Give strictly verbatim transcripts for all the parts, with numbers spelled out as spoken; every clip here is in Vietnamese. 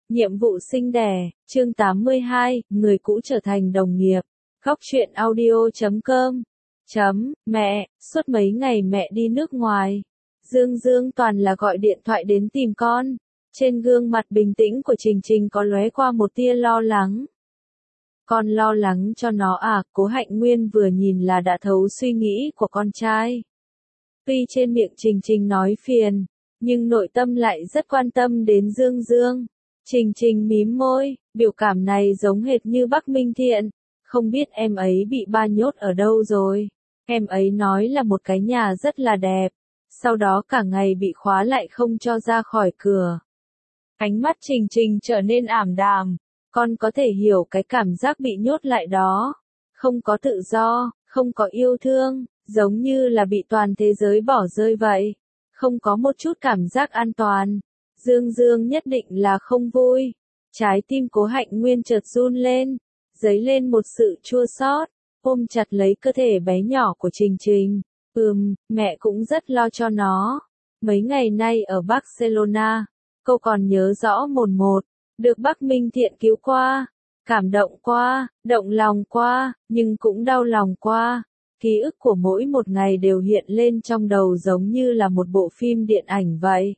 Nhiệm vụ sinh đẻ, chương tám mươi hai, người cũ trở thành đồng nghiệp. Góc truyện audio chấm com. Chấm, mẹ, suốt mấy ngày mẹ đi nước ngoài. Dương Dương toàn là gọi điện thoại đến tìm con. Trên gương mặt bình tĩnh của Trình Trình có lóe qua một tia lo lắng. Con lo lắng cho nó à? Cố Hạnh Nguyên vừa nhìn là đã thấu suy nghĩ của con trai. Tuy trên miệng Trình Trình nói phiền, nhưng nội tâm lại rất quan tâm đến Dương Dương. Trình Trình mím môi, biểu cảm này giống hệt như Bắc Minh Thiện. Không biết em ấy bị ba nhốt ở đâu rồi. Em ấy nói là một cái nhà rất là đẹp. Sau đó cả ngày bị khóa lại không cho ra khỏi cửa. Ánh mắt Trình Trình trở nên ảm đạm. Con có thể hiểu cái cảm giác bị nhốt lại đó. Không có tự do, không có yêu thương, giống như là bị toàn thế giới bỏ rơi vậy. Không có một chút cảm giác an toàn. Dương Dương nhất định là không vui. Trái tim Cố Hạnh Nguyên chợt run lên, dấy lên một sự chua xót, ôm chặt lấy cơ thể bé nhỏ của Trình Trình. Ừm, mẹ cũng rất lo cho nó. Mấy ngày nay ở Barcelona, cô còn nhớ rõ mồn một, được Bắc Minh Thiện cứu qua, cảm động qua, động lòng qua, nhưng cũng đau lòng qua. Ký ức của mỗi một ngày đều hiện lên trong đầu giống như là một bộ phim điện ảnh vậy.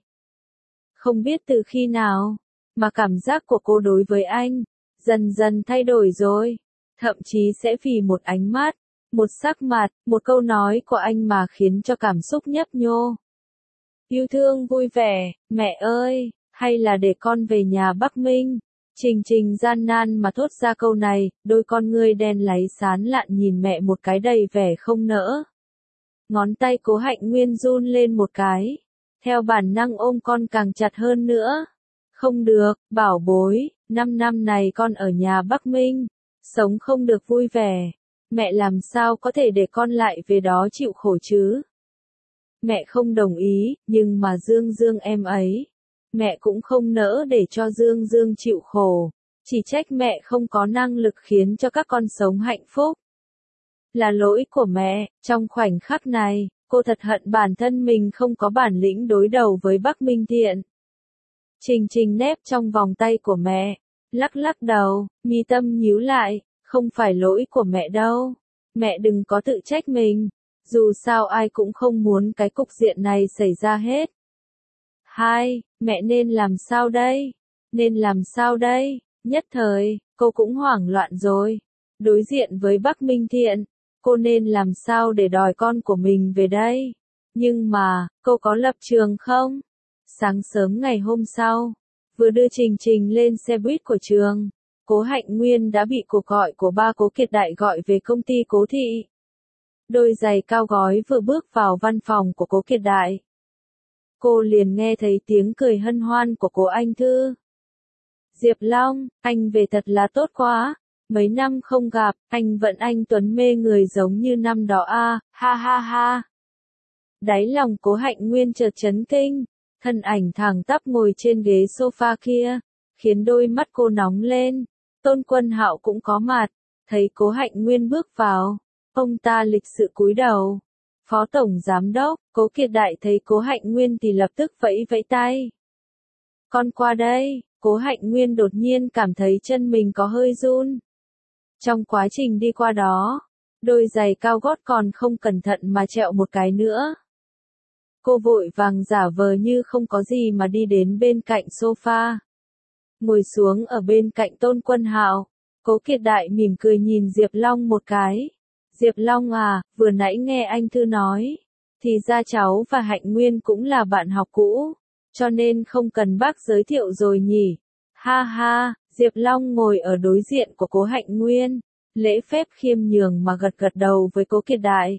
Không biết từ khi nào, mà cảm giác của cô đối với anh, dần dần thay đổi rồi. Thậm chí sẽ vì một ánh mắt, một sắc mặt, một câu nói của anh mà khiến cho cảm xúc nhấp nhô. Yêu thương vui vẻ, mẹ ơi, hay là để con về nhà Bắc Minh. Trình Trình gian nan mà thốt ra câu này, đôi con ngươi đen láy sán lạn nhìn mẹ một cái đầy vẻ không nỡ. Ngón tay Cố Hạnh Nguyên run lên một cái. Theo bản năng ôm con càng chặt hơn nữa. Không được, bảo bối, năm năm này con ở nhà Bắc Minh, sống không được vui vẻ. Mẹ làm sao có thể để con lại về đó chịu khổ chứ? Mẹ không đồng ý, nhưng mà Dương Dương em ấy. Mẹ cũng không nỡ để cho Dương Dương chịu khổ. Chỉ trách mẹ không có năng lực khiến cho các con sống hạnh phúc. Là lỗi của mẹ, trong khoảnh khắc này. Cô thật hận bản thân mình không có bản lĩnh đối đầu với Bắc Minh Thiện. Trình Trình nép trong vòng tay của mẹ, lắc lắc đầu, mi tâm nhíu lại, không phải lỗi của mẹ đâu. Mẹ đừng có tự trách mình, dù sao ai cũng không muốn cái cục diện này xảy ra hết. Hai, mẹ nên làm sao đây? Nên làm sao đây? Nhất thời, cô cũng hoảng loạn rồi. Đối diện với Bắc Minh Thiện. Cô nên làm sao để đòi con của mình về đây? Nhưng mà, cô có lập trường không? Sáng sớm ngày hôm sau, vừa đưa Trình Trình lên xe buýt của trường, Cố Hạnh Nguyên đã bị cuộc gọi của ba Cố Kiệt Đại gọi về công ty Cố Thị. Đôi giày cao gói vừa bước vào văn phòng của Cố Kiệt Đại. Cô liền nghe thấy tiếng cười hân hoan của Cố Anh Thư. Diệp Long, anh về thật là tốt quá. Mấy năm không gặp, anh vẫn anh tuấn mê người giống như năm đó a, ha ha ha. Đáy lòng Cố Hạnh Nguyên chợt chấn kinh, thân ảnh thẳng tắp ngồi trên ghế sofa kia, khiến đôi mắt cô nóng lên. Tôn Quân Hạo cũng có mặt, thấy Cố Hạnh Nguyên bước vào, ông ta lịch sự cúi đầu. Phó Tổng Giám Đốc, Cố Kiệt Đại thấy Cố Hạnh Nguyên thì lập tức vẫy vẫy tay. Con qua đây, Cố Hạnh Nguyên đột nhiên cảm thấy chân mình có hơi run. Trong quá trình đi qua đó, đôi giày cao gót còn không cẩn thận mà trẹo một cái nữa. Cô vội vàng giả vờ như không có gì mà đi đến bên cạnh sofa. Ngồi xuống ở bên cạnh Tôn Quân Hạo, Cố Kiệt Đại mỉm cười nhìn Diệp Long một cái. Diệp Long à, vừa nãy nghe anh Thư nói, thì ra cháu và Hạnh Nguyên cũng là bạn học cũ, cho nên không cần bác giới thiệu rồi nhỉ. Ha ha. Diệp Long ngồi ở đối diện của Cố Hạnh Nguyên, lễ phép khiêm nhường mà gật gật đầu với Cố Kiệt Đại.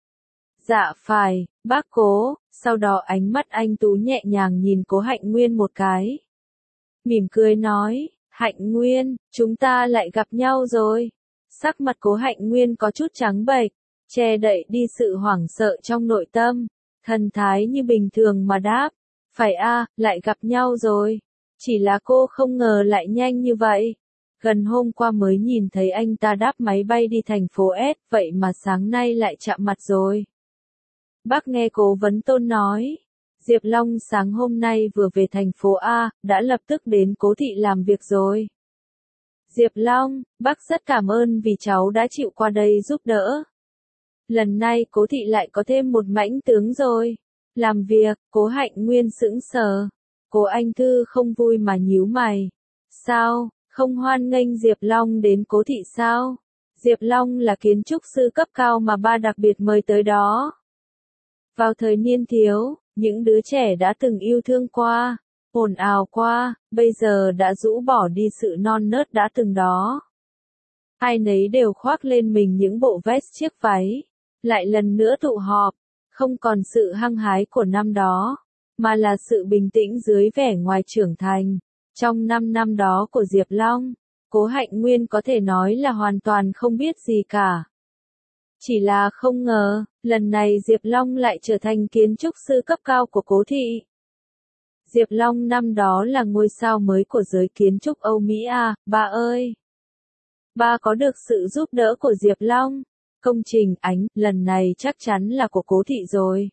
Dạ phải, bác Cố, sau đó ánh mắt anh Tú nhẹ nhàng nhìn Cố Hạnh Nguyên một cái. Mỉm cười nói, Hạnh Nguyên, chúng ta lại gặp nhau rồi. Sắc mặt Cố Hạnh Nguyên có chút trắng bệch, che đậy đi sự hoảng sợ trong nội tâm, thần thái như bình thường mà đáp, phải a, lại gặp nhau rồi. Chỉ là cô không ngờ lại nhanh như vậy. Gần hôm qua mới nhìn thấy anh ta đáp máy bay đi thành phố S, vậy mà sáng nay lại chạm mặt rồi. Bác nghe Cố Vấn Tôn nói. Diệp Long sáng hôm nay vừa về thành phố A, đã lập tức đến Cố thị làm việc rồi. Diệp Long, bác rất cảm ơn vì cháu đã chịu qua đây giúp đỡ. Lần này Cố thị lại có thêm một mãnh tướng rồi. Làm việc, Cố Hạnh Nguyên sững sờ. Cố Anh Thư không vui mà nhíu mày. Sao, không hoan nghênh Diệp Long đến Cố thị sao? Diệp Long là kiến trúc sư cấp cao mà ba đặc biệt mời tới đó. Vào thời niên thiếu, những đứa trẻ đã từng yêu thương qua, ồn ào qua, bây giờ đã rũ bỏ đi sự non nớt đã từng đó. Ai nấy đều khoác lên mình những bộ vest chiếc váy, lại lần nữa tụ họp, không còn sự hăng hái của năm đó, mà là sự bình tĩnh dưới vẻ ngoài trưởng thành. Trong năm năm đó của Diệp Long, Cố Hạnh Nguyên có thể nói là hoàn toàn không biết gì cả. Chỉ là không ngờ, lần này Diệp Long lại trở thành kiến trúc sư cấp cao của Cố thị. Diệp Long năm đó là ngôi sao mới của giới kiến trúc Âu Mỹ à, ba ơi! Ba có được sự giúp đỡ của Diệp Long. Công trình ánh, lần này chắc chắn là của Cố thị rồi.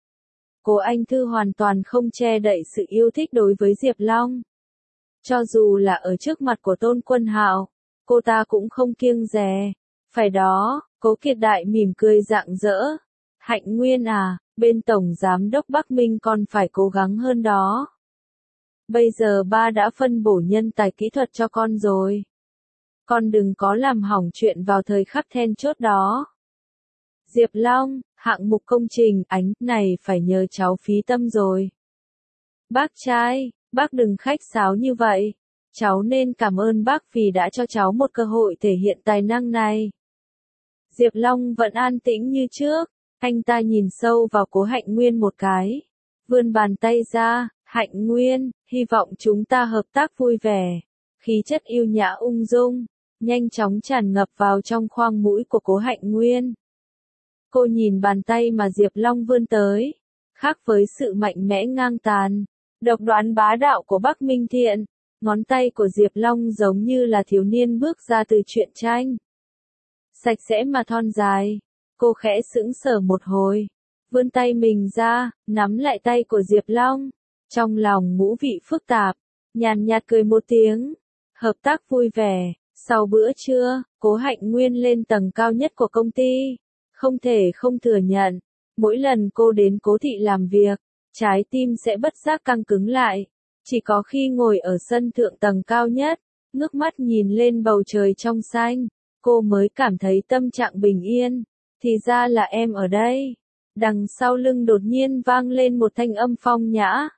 Cố Anh Thư hoàn toàn không che đậy sự yêu thích đối với Diệp Long. Cho dù là ở trước mặt của Tôn Quân Hạo, cô ta cũng không kiêng dè. Phải đó, Cố Kiệt Đại mỉm cười rạng rỡ. Hạnh Nguyên à, bên Tổng Giám đốc Bắc Minh con phải cố gắng hơn đó. Bây giờ ba đã phân bổ nhân tài kỹ thuật cho con rồi. Con đừng có làm hỏng chuyện vào thời khắc then chốt đó. Diệp Long, hạng mục công trình ánh này phải nhờ cháu phí tâm rồi. Bác trai, bác đừng khách sáo như vậy. Cháu nên cảm ơn bác vì đã cho cháu một cơ hội thể hiện tài năng này. Diệp Long vẫn an tĩnh như trước, anh ta nhìn sâu vào Cố Hạnh Nguyên một cái. Vươn bàn tay ra, Hạnh Nguyên, hy vọng chúng ta hợp tác vui vẻ. Khí chất yêu nhã ung dung, nhanh chóng tràn ngập vào trong khoang mũi của Cố Hạnh Nguyên. Cô nhìn bàn tay mà Diệp Long vươn tới, khác với sự mạnh mẽ ngang tàn, độc đoán bá đạo của Bắc Minh Thiện, ngón tay của Diệp Long giống như là thiếu niên bước ra từ truyện tranh. Sạch sẽ mà thon dài, cô khẽ sững sờ một hồi, vươn tay mình ra, nắm lại tay của Diệp Long, trong lòng ngũ vị phức tạp, nhàn nhạt cười một tiếng, hợp tác vui vẻ. Sau bữa trưa, Cố Hạnh Nguyên lên tầng cao nhất của công ty. Không thể không thừa nhận, mỗi lần cô đến Cố thị làm việc, trái tim sẽ bất giác căng cứng lại. Chỉ có khi ngồi ở sân thượng tầng cao nhất, ngước mắt nhìn lên bầu trời trong xanh, cô mới cảm thấy tâm trạng bình yên. Thì ra là em ở đây. Đằng sau lưng đột nhiên vang lên một thanh âm phong nhã.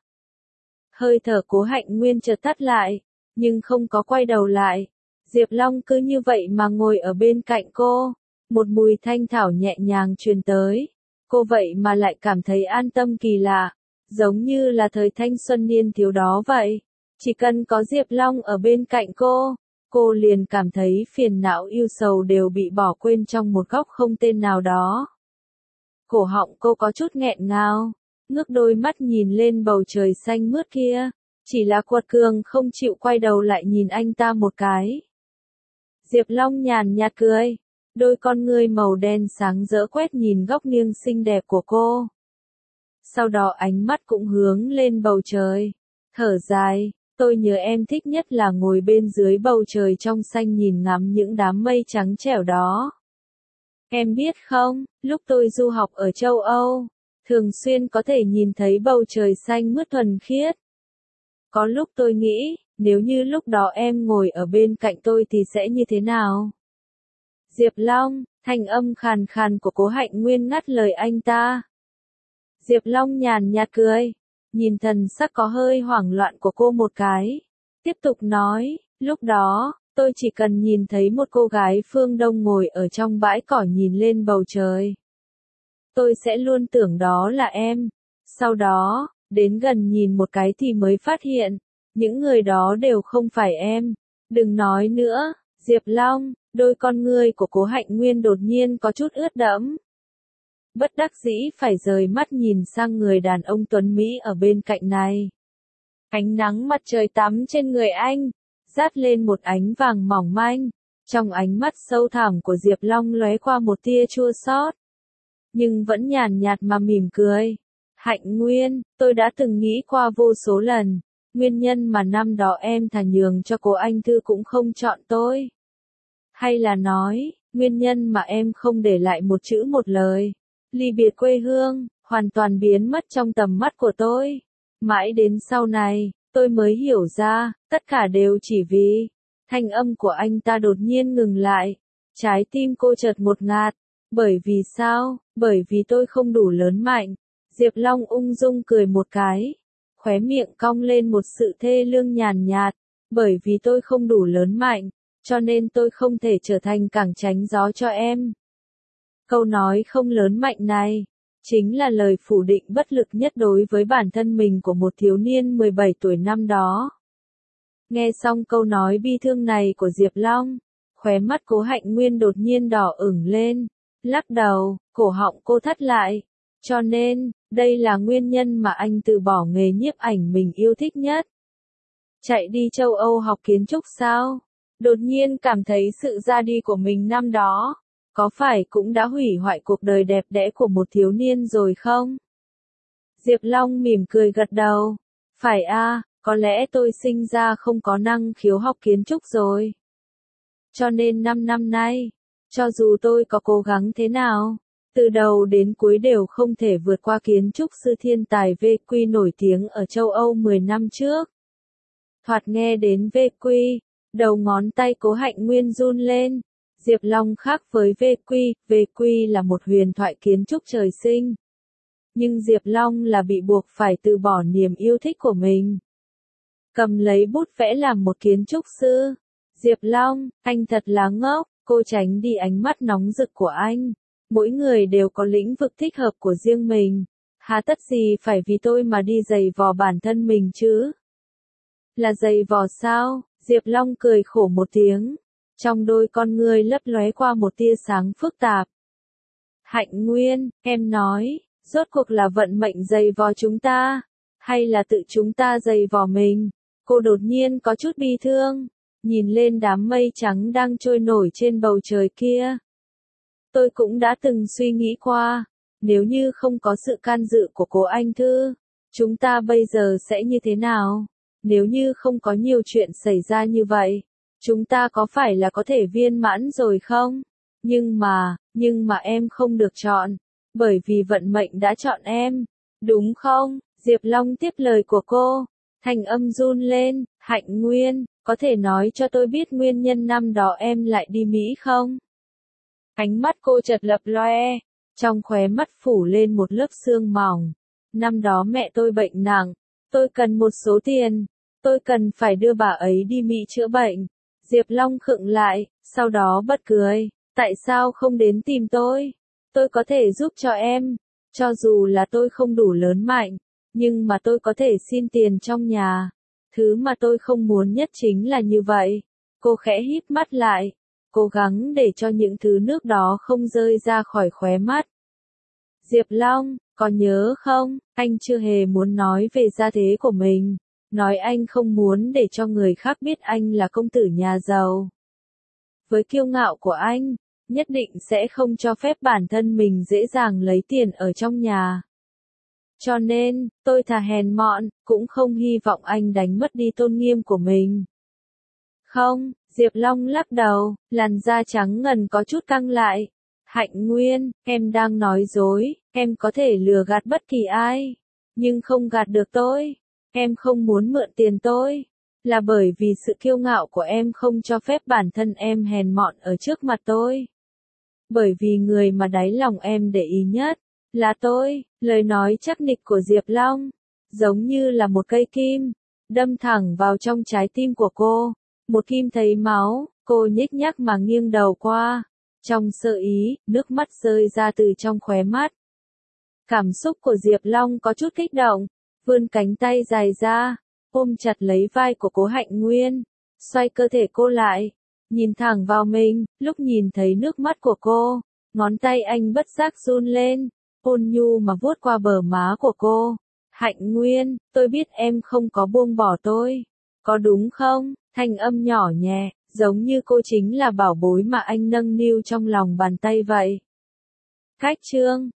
Hơi thở Cố Hạnh Nguyên chợt tắt lại, nhưng không có quay đầu lại. Diệp Long cứ như vậy mà ngồi ở bên cạnh cô. Một mùi thanh thảo nhẹ nhàng truyền tới. Cô vậy mà lại cảm thấy an tâm kỳ lạ. Giống như là thời thanh xuân niên thiếu đó vậy. Chỉ cần có Diệp Long ở bên cạnh cô, cô liền cảm thấy phiền não yêu sầu đều bị bỏ quên trong một góc không tên nào đó. Cổ họng cô có chút nghẹn ngào, ngước đôi mắt nhìn lên bầu trời xanh mướt kia. Chỉ là quật cường không chịu quay đầu lại nhìn anh ta một cái. Diệp Long nhàn nhạt cười. Đôi con ngươi màu đen sáng rỡ quét nhìn góc nghiêng xinh đẹp của cô. Sau đó ánh mắt cũng hướng lên bầu trời. Thở dài, tôi nhớ em thích nhất là ngồi bên dưới bầu trời trong xanh nhìn ngắm những đám mây trắng trẻo đó. Em biết không, lúc tôi du học ở châu Âu, thường xuyên có thể nhìn thấy bầu trời xanh mướt thuần khiết. Có lúc tôi nghĩ, nếu như lúc đó em ngồi ở bên cạnh tôi thì sẽ như thế nào? Diệp Long, thanh âm khàn khàn của Cố Hạnh Nguyên ngắt lời anh ta. Diệp Long nhàn nhạt cười, nhìn thần sắc có hơi hoảng loạn của cô một cái. Tiếp tục nói, lúc đó, tôi chỉ cần nhìn thấy một cô gái phương Đông ngồi ở trong bãi cỏ nhìn lên bầu trời. Tôi sẽ luôn tưởng đó là em. Sau đó, đến gần nhìn một cái thì mới phát hiện, những người đó đều không phải em. Đừng nói nữa, Diệp Long. Đôi con ngươi của Cố Hạnh Nguyên đột nhiên có chút ướt đẫm. Bất đắc dĩ phải rời mắt nhìn sang người đàn ông tuấn Mỹ ở bên cạnh này. Ánh nắng mặt trời tắm trên người anh, dát lên một ánh vàng mỏng manh. Trong ánh mắt sâu thẳm của Diệp Long lóe qua một tia chua xót, nhưng vẫn nhàn nhạt mà mỉm cười. Hạnh Nguyên, tôi đã từng nghĩ qua vô số lần, nguyên nhân mà năm đó em thà nhường cho cô anh Thư cũng không chọn tôi. Hay là nói, nguyên nhân mà em không để lại một chữ một lời, ly biệt quê hương, hoàn toàn biến mất trong tầm mắt của tôi. Mãi đến sau này, tôi mới hiểu ra, tất cả đều chỉ vì, thanh âm của anh ta đột nhiên ngừng lại. Trái tim cô chợt một ngạt. Bởi vì sao? Bởi vì tôi không đủ lớn mạnh. Diệp Long ung dung cười một cái. Khóe miệng cong lên một sự thê lương nhàn nhạt. Bởi vì tôi không đủ lớn mạnh, cho nên tôi không thể trở thành cẳng tránh gió cho em. Câu nói không lớn mạnh này, chính là lời phủ định bất lực nhất đối với bản thân mình của một thiếu niên mười bảy tuổi năm đó. Nghe xong câu nói bi thương này của Diệp Long, khóe mắt Cố Hạnh Nguyên đột nhiên đỏ ửng lên, lắc đầu, cổ họng cô thắt lại. Cho nên, đây là nguyên nhân mà anh từ bỏ nghề nhiếp ảnh mình yêu thích nhất. Chạy đi châu Âu học kiến trúc sao? Đột nhiên cảm thấy sự ra đi của mình năm đó, có phải cũng đã hủy hoại cuộc đời đẹp đẽ của một thiếu niên rồi không? Diệp Long mỉm cười gật đầu. Phải a, có lẽ tôi sinh ra không có năng khiếu học kiến trúc rồi. Cho nên năm năm nay, cho dù tôi có cố gắng thế nào, từ đầu đến cuối đều không thể vượt qua kiến trúc sư thiên tài vê quy nổi tiếng ở châu Âu mười năm trước. Thoạt nghe đến vê quy, đầu ngón tay Cố Hạnh Nguyên run lên. Diệp Long khác với vê quy, vê quy là một huyền thoại kiến trúc trời sinh. Nhưng Diệp Long là bị buộc phải từ bỏ niềm yêu thích của mình. Cầm lấy bút vẽ làm một kiến trúc sư. Diệp Long, anh thật là ngốc, cô tránh đi ánh mắt nóng rực của anh. Mỗi người đều có lĩnh vực thích hợp của riêng mình. Hà tất gì phải vì tôi mà đi giày vò bản thân mình chứ? Là giày vò sao? Diệp Long cười khổ một tiếng. Trong đôi con ngươi lấp lóe qua một tia sáng phức tạp. Hạnh Nguyên, em nói, rốt cuộc là vận mệnh giày vò chúng ta, hay là tự chúng ta giày vò mình? Cô đột nhiên có chút bi thương, nhìn lên đám mây trắng đang trôi nổi trên bầu trời kia. Tôi cũng đã từng suy nghĩ qua, nếu như không có sự can dự của cô anh Thư, chúng ta bây giờ sẽ như thế nào? Nếu như không có nhiều chuyện xảy ra như vậy, chúng ta có phải là có thể viên mãn rồi không? Nhưng mà, nhưng mà em không được chọn, bởi vì vận mệnh đã chọn em, đúng không? Diệp Long tiếp lời của cô, thanh âm run lên. Hạnh Nguyên, có thể nói cho tôi biết nguyên nhân năm đó em lại đi Mỹ không? Ánh mắt cô chợt lập loe, trong khóe mắt phủ lên một lớp sương mỏng. Năm đó mẹ tôi bệnh nặng, tôi cần một số tiền, tôi cần phải đưa bà ấy đi Mỹ chữa bệnh. Diệp Long khựng lại, sau đó bật cười, tại sao không đến tìm tôi? Tôi có thể giúp cho em, cho dù là tôi không đủ lớn mạnh, nhưng mà tôi có thể xin tiền trong nhà. Thứ mà tôi không muốn nhất chính là như vậy. Cô khẽ híp mắt lại, cố gắng để cho những thứ nước đó không rơi ra khỏi khóe mắt. Diệp Long, có nhớ không, anh chưa hề muốn nói về gia thế của mình, nói anh không muốn để cho người khác biết anh là công tử nhà giàu. Với kiêu ngạo của anh, nhất định sẽ không cho phép bản thân mình dễ dàng lấy tiền ở trong nhà. Cho nên, tôi thà hèn mọn, cũng không hy vọng anh đánh mất đi tôn nghiêm của mình. Không, Diệp Long lắc đầu, làn da trắng ngần có chút căng lại. Hạnh Nguyên, em đang nói dối, em có thể lừa gạt bất kỳ ai, nhưng không gạt được tôi. Em không muốn mượn tiền tôi, là bởi vì sự kiêu ngạo của em không cho phép bản thân em hèn mọn ở trước mặt tôi. Bởi vì người mà đáy lòng em để ý nhất, là tôi. Lời nói chắc nịch của Diệp Long, giống như là một cây kim, đâm thẳng vào trong trái tim của cô. Một kim thấy máu, cô nhếch nhác mà nghiêng đầu qua. Trong sơ ý, nước mắt rơi ra từ trong khóe mắt. Cảm xúc của Diệp Long có chút kích động, vươn cánh tay dài ra, ôm chặt lấy vai của Cố Hạnh Nguyên, xoay cơ thể cô lại, nhìn thẳng vào mình. Lúc nhìn thấy nước mắt của cô, ngón tay anh bất giác run lên, ôn nhu mà vuốt qua bờ má của cô. Hạnh Nguyên, tôi biết em không có buông bỏ tôi, có đúng không? Thanh âm nhỏ nhẹ, giống như cô chính là bảo bối mà anh nâng niu trong lòng bàn tay vậy. Cách chương